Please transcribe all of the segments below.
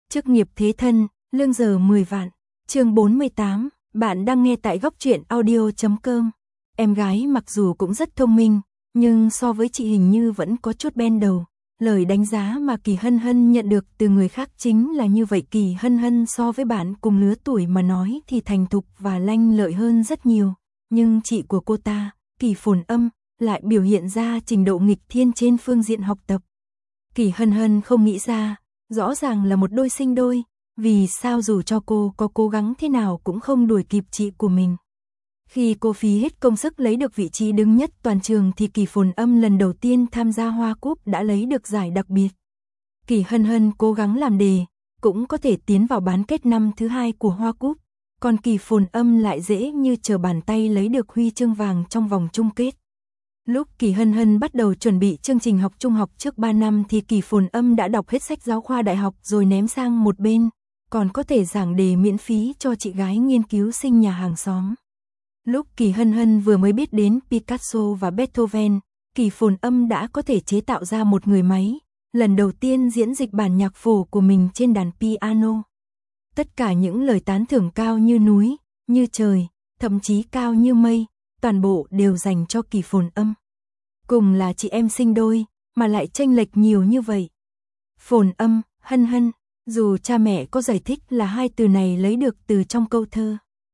Chức nghiệp thế thân, lương giờ 10 vạn. Chương 48, bạn đang nghe tại góc truyện audio.com. Em gái mặc dù cũng rất thông minh, nhưng so với chị hình như vẫn có chút ben đầu. Lời đánh giá mà Kỳ Hân Hân nhận được từ người khác chính là như vậy. Kỳ Hân Hân so với bạn cùng lứa tuổi mà nói thì thành thục và lanh lợi hơn rất nhiều. Nhưng chị của cô ta, Kỳ Phồn Âm, lại biểu hiện ra trình độ nghịch thiên trên phương diện học tập. Kỳ Hân Hân không nghĩ ra, rõ ràng là một đôi sinh đôi, vì sao dù cho cô có cố gắng thế nào cũng không đuổi kịp chị của mình. Khi cô phí hết công sức lấy được vị trí đứng nhất toàn trường thì Kỳ Phồn Âm lần đầu tiên tham gia Hoa Cúp đã lấy được giải đặc biệt. Kỳ Hân Hân cố gắng làm đề, cũng có thể tiến vào bán kết năm thứ 2 của Hoa Cúp, còn Kỳ Phồn Âm lại dễ như trở bàn tay lấy được huy chương vàng trong vòng chung kết. Lúc Kỳ Hân Hân bắt đầu chuẩn bị chương trình học trung học trước 3 năm thì Kỳ Phồn Âm đã đọc hết sách giáo khoa đại học rồi ném sang một bên, còn có thể giảng đề miễn phí cho chị gái nghiên cứu sinh nhà hàng xóm. Lúc Kỳ Hân Hân vừa mới biết đến Picasso và Beethoven, Kỳ Phồn Âm đã có thể chế tạo ra một người máy, lần đầu tiên diễn dịch bản nhạc phổ của mình trên đàn piano. Tất cả những lời tán thưởng cao như núi, như trời, thậm chí cao như mây, toàn bộ đều dành cho Kỳ Phồn Âm. Cùng là chị em sinh đôi, mà lại chênh lệch nhiều như vậy. Phồn Âm, Hân Hân, dù cha mẹ có giải thích là hai từ này lấy được từ trong câu thơ.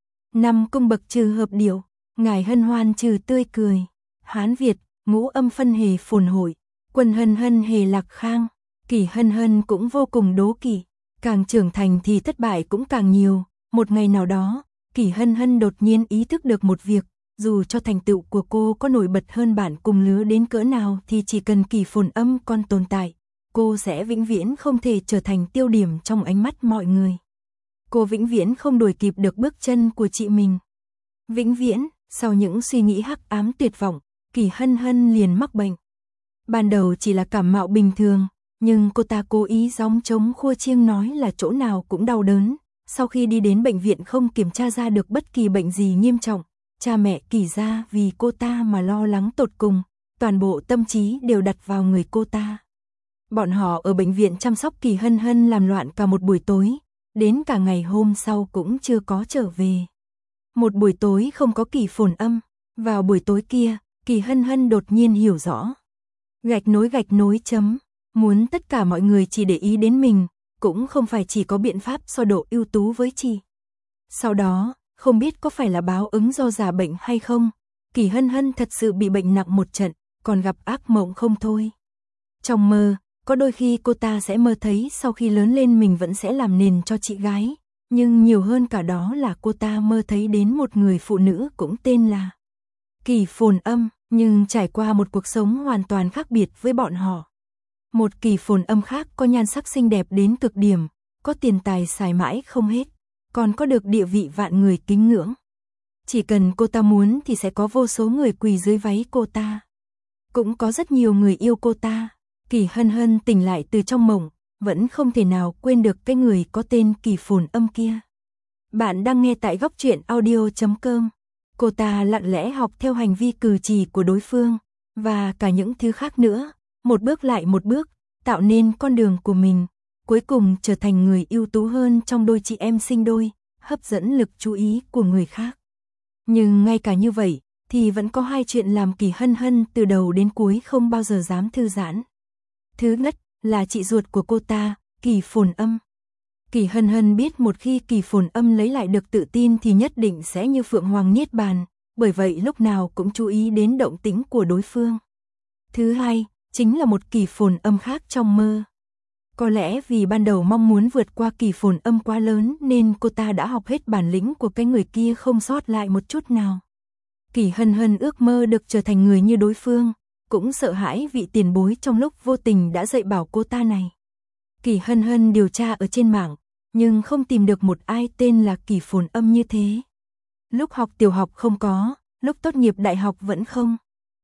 Năm cung bậc trừ hợp điệu, ngài hân hoan trừ tươi cười. Hán Việt, ngũ âm phân hề phồn hội, quân hân hân hề lạc khang. Kỳ Hân Hân cũng vô cùng đố kỵ, càng trưởng thành thì thất bại cũng càng nhiều. Một ngày nào đó, Kỳ Hân Hân đột nhiên ý thức được một việc, dù cho thành tựu của cô có nổi bật hơn bạn cùng lứa đến cỡ nào thì chỉ cần Kỳ Phồn Âm còn tồn tại, cô sẽ vĩnh viễn không thể trở thành tiêu điểm trong ánh mắt mọi người. Cô vĩnh viễn không đuổi kịp được bước chân của chị mình. Vĩnh viễn, sau những suy nghĩ hắc ám tuyệt vọng, Kỳ Hân Hân liền mắc bệnh. Ban đầu chỉ là cảm mạo bình thường, nhưng cô ta cố ý gióng trống khua chiêng nói là chỗ nào cũng đau đớn. Sau khi đi đến bệnh viện không kiểm tra ra được bất kỳ bệnh gì nghiêm trọng, cha mẹ Kỳ gia vì cô ta mà lo lắng tột cùng, toàn bộ tâm trí đều đặt vào người cô ta. Bọn họ ở bệnh viện chăm sóc Kỳ Hân Hân làm loạn cả một buổi tối, đến cả ngày hôm sau cũng chưa có trở về. Một buổi tối không có Kỳ Phồn Âm, vào buổi tối kia, Kỳ Hân Hân đột nhiên hiểu rõ. Gạch nối chấm, muốn tất cả mọi người chỉ để ý đến mình, cũng không phải chỉ có biện pháp so độ ưu tú với chị. Sau đó, không biết có phải là báo ứng do già bệnh hay không, Kỳ Hân Hân thật sự bị bệnh nặng một trận, còn gặp ác mộng không thôi. Trong mơ, có đôi khi cô ta sẽ mơ thấy sau khi lớn lên mình vẫn sẽ làm nền cho chị gái, nhưng nhiều hơn cả đó là cô ta mơ thấy đến một người phụ nữ cũng tên là Kỳ Phồn Âm, nhưng trải qua một cuộc sống hoàn toàn khác biệt với bọn họ. Một Kỳ Phồn Âm khác có nhan sắc xinh đẹp đến cực điểm, có tiền tài xài mãi không hết, còn có được địa vị vạn người kính ngưỡng. Chỉ cần cô ta muốn thì sẽ có vô số người quỳ dưới váy cô ta. Cũng có rất nhiều người yêu cô ta. Kỳ Hân Hân tỉnh lại từ trong mộng, vẫn không thể nào quên được cái người có tên Kỳ Phồn Âm kia. Bạn đang nghe tại góc truyện audio.com. Cô ta lặng lẽ học theo hành vi cử chỉ của đối phương, và cả những thứ khác nữa, một bước lại một bước, tạo nên con đường của mình, cuối cùng trở thành người ưu tú hơn trong đôi chị em sinh đôi, hấp dẫn lực chú ý của người khác. Nhưng ngay cả như vậy, thì vẫn có hai chuyện làm Kỳ Hân Hân từ đầu đến cuối không bao giờ dám thư giãn. Thứ nhất là chị ruột của cô ta, Kỳ Phồn Âm. Kỳ Hân Hân biết một khi Kỳ Phồn Âm lấy lại được tự tin thì nhất định sẽ như Phượng Hoàng Niết Bàn, bởi vậy lúc nào cũng chú ý đến động tĩnh của đối phương. Thứ hai, chính là một Kỳ Phồn Âm khác trong mơ. Có lẽ vì ban đầu mong muốn vượt qua Kỳ Phồn Âm quá lớn nên cô ta đã học hết bản lĩnh của cái người kia không sót lại một chút nào. Kỳ Hân Hân ước mơ được trở thành người như đối phương, cũng sợ hãi vị tiền bối trong lúc vô tình đã dạy bảo cô ta này. Kỳ Hân Hân điều tra ở trên mạng, nhưng không tìm được một ai tên là Kỳ Phồn Âm như thế. Lúc học tiểu học không có, lúc tốt nghiệp đại học vẫn không.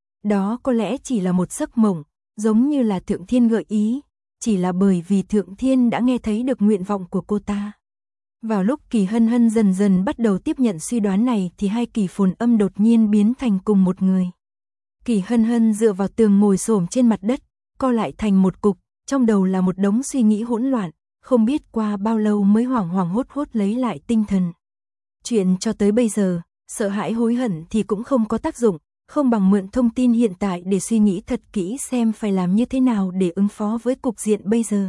Đó có lẽ chỉ là một giấc mộng, giống như là Thượng Thiên gợi ý, chỉ là bởi vì Thượng Thiên đã nghe thấy được nguyện vọng của cô ta. Vào lúc Kỳ Hân Hân dần dần bắt đầu tiếp nhận suy đoán này thì hai Kỳ Phồn Âm đột nhiên biến thành cùng một người. Kỳ Hân Hân dựa vào tường ngồi xổm trên mặt đất, co lại thành một cục, trong đầu là một đống suy nghĩ hỗn loạn, không biết qua bao lâu mới hoảng hoảng hốt hốt lấy lại tinh thần. Chuyện cho tới bây giờ, sợ hãi hối hận thì cũng không có tác dụng, không bằng mượn thông tin hiện tại để suy nghĩ thật kỹ xem phải làm như thế nào để ứng phó với cục diện bây giờ.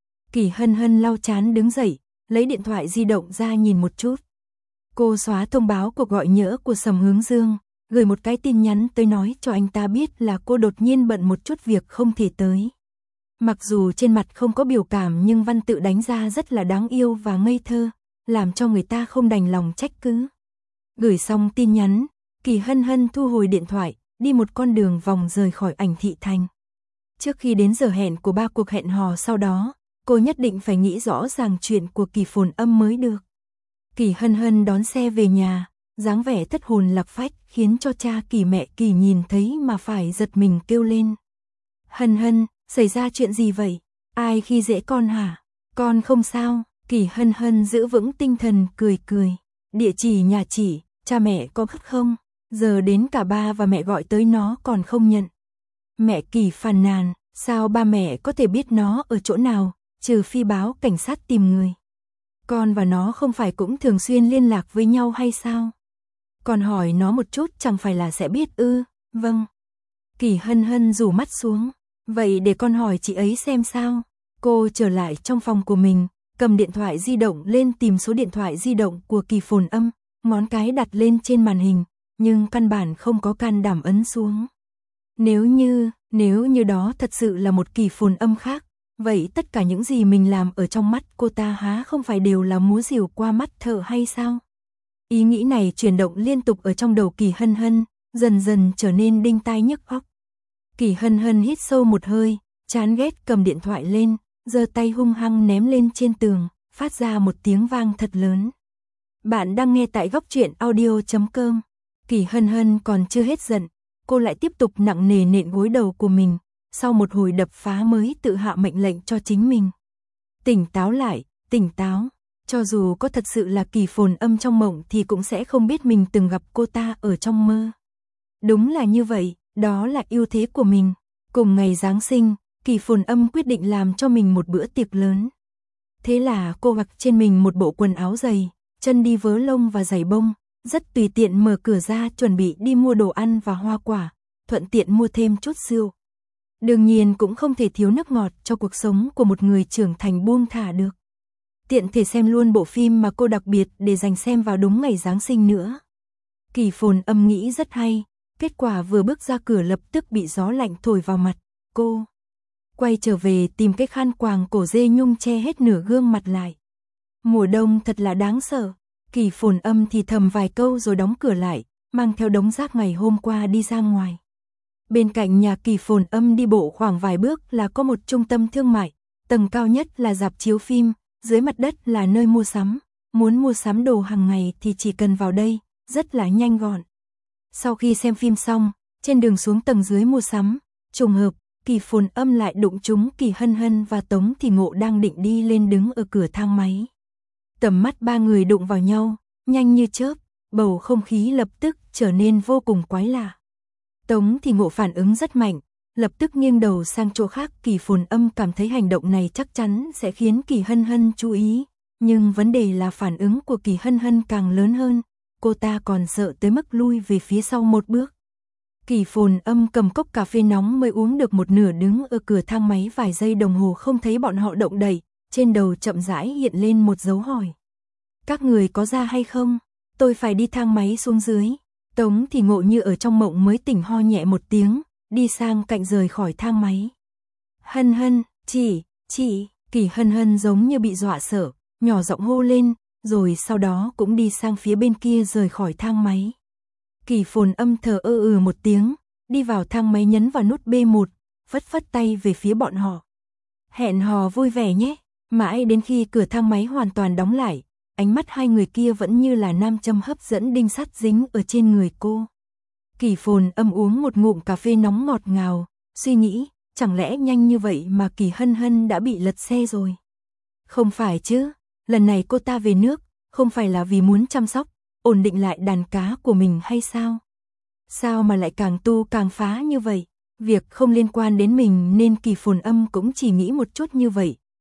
Kỳ Hân Hân lau chán đứng dậy, lấy điện thoại di động ra nhìn một chút. Cô xóa thông báo cuộc gọi nhỡ của Sầm Hướng Dương, gửi một cái tin nhắn tới nói cho anh ta biết là cô đột nhiên bận một chút việc không thể tới. Mặc dù trên mặt không có biểu cảm nhưng văn tự đánh ra rất là đáng yêu và ngây thơ, làm cho người ta không đành lòng trách cứ. Gửi xong tin nhắn, Kỳ Hân Hân thu hồi điện thoại, đi một con đường vòng rời khỏi Ảnh Thị Thành. Trước khi đến giờ hẹn của 3 cuộc hẹn hò sau đó, cô nhất định phải nghĩ rõ ràng chuyện của Kỳ Phồn Âm mới được. Kỳ Hân Hân đón xe về nhà, dáng vẻ thất hồn lạc phách khiến cho cha Kỳ mẹ Kỳ nhìn thấy mà phải giật mình kêu lên. Hân Hân, xảy ra chuyện gì vậy? Ai khi dễ con hả? Con không sao. Kỳ Hân Hân giữ vững tinh thần cười cười. Địa chỉ nhà chỉ, cha mẹ có biết không? Giờ đến cả ba và mẹ gọi tới nó còn không nhận. Mẹ Kỳ phàn nàn, sao ba mẹ có thể biết nó ở chỗ nào, trừ phi báo cảnh sát tìm người. Con và nó không phải cũng thường xuyên liên lạc với nhau hay sao? Con hỏi nó một chút chẳng phải là sẽ biết ư? Vâng. Kỳ Hân Hân rủ mắt xuống. Vậy để con hỏi chị ấy xem sao. Cô trở lại trong phòng của mình, cầm điện thoại di động lên tìm số điện thoại di động của Kỳ Phồn Âm, ngón cái đặt lên trên màn hình, nhưng căn bản không có can đảm ấn xuống. Nếu như đó thật sự là một Kỳ Phồn Âm khác, vậy tất cả những gì mình làm ở trong mắt cô ta há không phải đều là múa rìu qua mắt thợ hay sao? Ý nghĩ này chuyển động liên tục ở trong đầu Kỳ Hân Hân, dần dần trở nên đinh tai nhức óc. Kỳ Hân Hân hít sâu một hơi, chán ghét cầm điện thoại lên, giơ tay hung hăng ném lên trên tường, phát ra một tiếng vang thật lớn. Bạn đang nghe tại góc truyện audio.com. Kỳ Hân Hân còn chưa hết giận, cô lại tiếp tục nặng nề nện gối đầu của mình, sau một hồi đập phá mới tự hạ mệnh lệnh cho chính mình. Tỉnh táo lại, tỉnh táo, cho dù có thật sự là Kỳ Phồn Âm trong mộng thì cũng sẽ không biết mình từng gặp cô ta ở trong mơ. Đúng là như vậy, đó là ưu thế của mình. Cùng ngày Giáng sinh, Kỳ Phồn Âm quyết định làm cho mình một bữa tiệc lớn. Thế là cô mặc trên mình một bộ quần áo dày, chân đi vớ lông và giày bông, rất tùy tiện mở cửa ra chuẩn bị đi mua đồ ăn và hoa quả, thuận tiện mua thêm chút rượu. Đương nhiên cũng không thể thiếu nước ngọt cho cuộc sống của một người trưởng thành buông thả được. Tiện thể xem luôn bộ phim mà cô đặc biệt để dành xem vào đúng ngày Giáng sinh nữa. Kỳ Phồn Âm nghĩ rất hay, kết quả vừa bước ra cửa lập tức bị gió lạnh thổi vào mặt. Cô quay trở về tìm cái khăn quàng cổ dê nhung che hết nửa gương mặt lại. Mùa đông thật là đáng sợ. Kỳ Phồn Âm thì thầm vài câu rồi đóng cửa lại, mang theo đống rác ngày hôm qua đi ra ngoài. Bên cạnh nhà Kỳ Phồn Âm đi bộ khoảng vài bước là có một trung tâm thương mại, tầng cao nhất là rạp chiếu phim, dưới mặt đất là nơi mua sắm. Muốn mua sắm đồ hàng ngày thì chỉ cần vào đây, rất là nhanh gọn. Sau khi xem phim xong, trên đường xuống tầng dưới mua sắm, trùng hợp, Kỳ Phồn Âm lại đụng trúng Kỳ Hân Hân và Tống Thì Ngộ đang định đi lên đứng ở cửa thang máy. Tầm mắt ba người đụng vào nhau, nhanh như chớp, bầu không khí lập tức trở nên vô cùng quái lạ. Tống Thì Ngộ phản ứng rất mạnh, lập tức nghiêng đầu sang chỗ khác. Kỳ Phồn Âm cảm thấy hành động này chắc chắn sẽ khiến Kỳ Hân Hân chú ý, nhưng vấn đề là phản ứng của Kỳ Hân Hân càng lớn hơn, cô ta còn sợ tới mức lui về phía sau một bước. Kỳ Phồn Âm cầm cốc cà phê nóng mới uống được một nửa đứng ở cửa thang máy vài giây đồng hồ không thấy bọn họ động đậy, trên đầu chậm rãi hiện lên một dấu hỏi. Các người có ra hay không? Tôi phải đi thang máy xuống dưới. Tống Thì Ngộ như ở trong mộng mới tỉnh ho nhẹ một tiếng, đi sang cạnh rời khỏi thang máy. Hân Hân, chị, Kỳ Hân Hân giống như bị dọa sợ, nhỏ giọng hô lên, rồi sau đó cũng đi sang phía bên kia rời khỏi thang máy. Kỳ Phồn Âm thở một tiếng, đi vào thang máy nhấn vào nút B1, phất tay về phía bọn họ. Hẹn hò vui vẻ nhé. Mãi đến khi cửa thang máy hoàn toàn đóng lại, ánh mắt hai người kia vẫn như là nam châm hấp dẫn đinh sắt dính ở trên người cô. Kỳ Phồn Âm uống một ngụm cà phê nóng ngọt ngào, suy nghĩ, chẳng lẽ nhanh như vậy mà Kỳ Hân Hân đã bị lật xe rồi? Không phải chứ, lần này cô ta về nước, không phải là vì muốn chăm sóc, ổn định lại đàn cá của mình hay sao? Sao mà lại càng tu càng phá như vậy? Việc không liên quan đến mình nên Kỳ Phồn Âm cũng chỉ nghĩ một chút như vậy,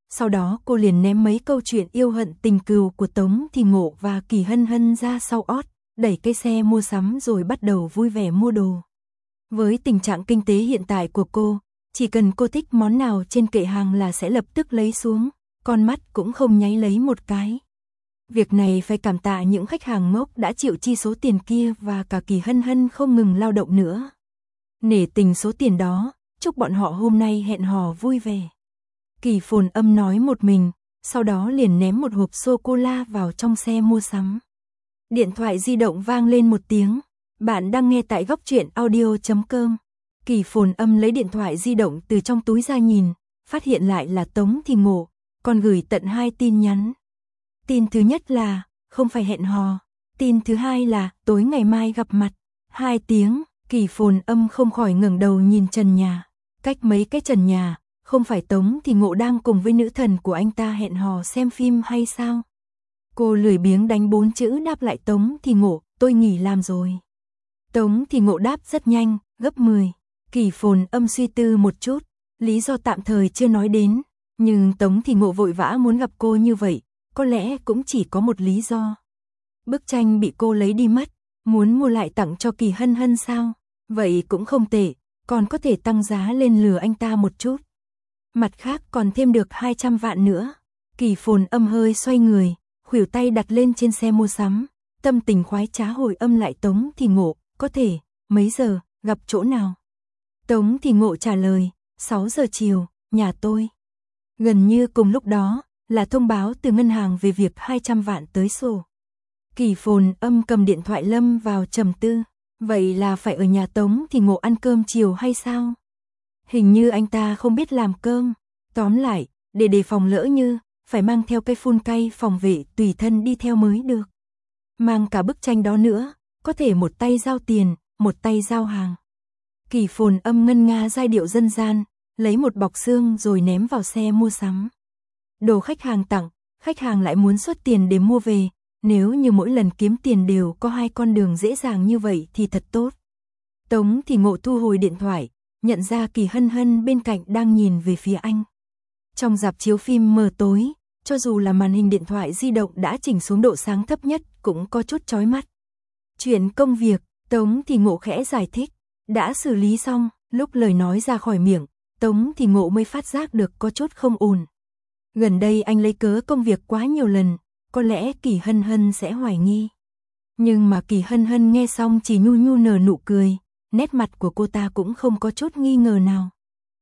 Sau đó cô liền ném mấy câu chuyện yêu hận tình cừu của Tống Thì Ngộ và Kỳ Hân Hân ra sau ót, đẩy cái xe mua sắm rồi bắt đầu vui vẻ mua đồ. Với tình trạng kinh tế hiện tại của cô, chỉ cần cô thích món nào trên kệ hàng là sẽ lập tức lấy xuống, con mắt cũng không nháy lấy một cái. Việc này phải cảm tạ những khách hàng ngốc đã chịu chi số tiền kia và cả Kỳ Hân Hân không ngừng lao động nữa. Nể tình số tiền đó, chúc bọn họ hôm nay hẹn hò vui vẻ. Kỳ Phồn Âm nói một mình, sau đó liền ném một hộp sô-cô-la vào trong xe mua sắm. Điện thoại di động vang lên một tiếng. Bạn đang nghe tại góc truyện audio.com. Kỳ Phồn Âm lấy điện thoại di động từ trong túi ra nhìn, phát hiện lại là Tống Thì Ngộ, còn gửi tận 2 tin nhắn. Tin thứ nhất là, không phải hẹn hò. Tin thứ hai là, tối ngày mai gặp mặt. 2 tiếng, Kỳ Phồn Âm không khỏi ngẩng đầu nhìn trần nhà. Cách mấy cái trần nhà, không phải Tống Thì Ngộ đang cùng với nữ thần của anh ta hẹn hò xem phim hay sao? Cô lười biếng đánh 4 chữ đáp lại Tống Thì Ngộ, tôi nghỉ làm rồi. Tống Thì Ngộ đáp rất nhanh, gấp 10. Kỳ Phồn Âm suy tư một chút, lý do tạm thời chưa nói đến, nhưng Tống Thì Ngộ vội vã muốn gặp cô như vậy, có lẽ cũng chỉ có một lý do. Bức tranh bị cô lấy đi mất, muốn mua lại tặng cho Kỳ Hân Hân sao? Vậy cũng không tệ, còn có thể tăng giá lên lừa anh ta một chút. Mặt khác còn thêm được 200 vạn nữa. Kỳ Phồn Âm hơi xoay người, khuỷu tay đặt lên trên xe mua sắm, tâm tình khoái trá hồi âm lại Tống Thì Ngộ, có thể, mấy giờ, gặp chỗ nào? Tống Thì Ngộ trả lời, 6 giờ chiều, nhà tôi. Gần như cùng lúc đó, là thông báo từ ngân hàng về việc 200 vạn tới sổ. Kỳ Phồn Âm cầm điện thoại lâm vào trầm tư, vậy là phải ở nhà Tống Thì Ngộ ăn cơm chiều hay sao? Hình như anh ta không biết làm cơm, tóm lại, để đề phòng lỡ như, phải mang theo cây phun cay phòng vệ tùy thân đi theo mới được. Mang cả bức tranh đó nữa, có thể một tay giao tiền, một tay giao hàng. Kỳ Phồn Âm ngân nga giai điệu dân gian, lấy một bọc xương rồi ném vào xe mua sắm. Đồ khách hàng tặng, khách hàng lại muốn xuất tiền để mua về, nếu như mỗi lần kiếm tiền đều có 2 con đường dễ dàng như vậy thì thật tốt. Tống Thì Ngộ thu hồi điện thoại, nhận ra Kỳ Hân Hân bên cạnh đang nhìn về phía anh. Trong rạp chiếu phim mờ tối, cho dù là màn hình điện thoại di động đã chỉnh xuống độ sáng thấp nhất cũng có chút chói mắt. Chuyện công việc, Tống Thì Ngộ khẽ giải thích, đã xử lý xong, lúc lời nói ra khỏi miệng, Tống Thì Ngộ mới phát giác được có chút không ổn. Gần đây anh lấy cớ công việc quá nhiều lần, có lẽ Kỳ Hân Hân sẽ hoài nghi. Nhưng mà Kỳ Hân Hân nghe xong chỉ nhu nhu nở nụ cười, nét mặt của cô ta cũng không có chút nghi ngờ nào.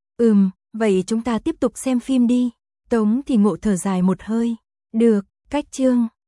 Vậy chúng ta tiếp tục xem phim đi. Tống Thì Ngộ thở dài một hơi. Được, cách chương.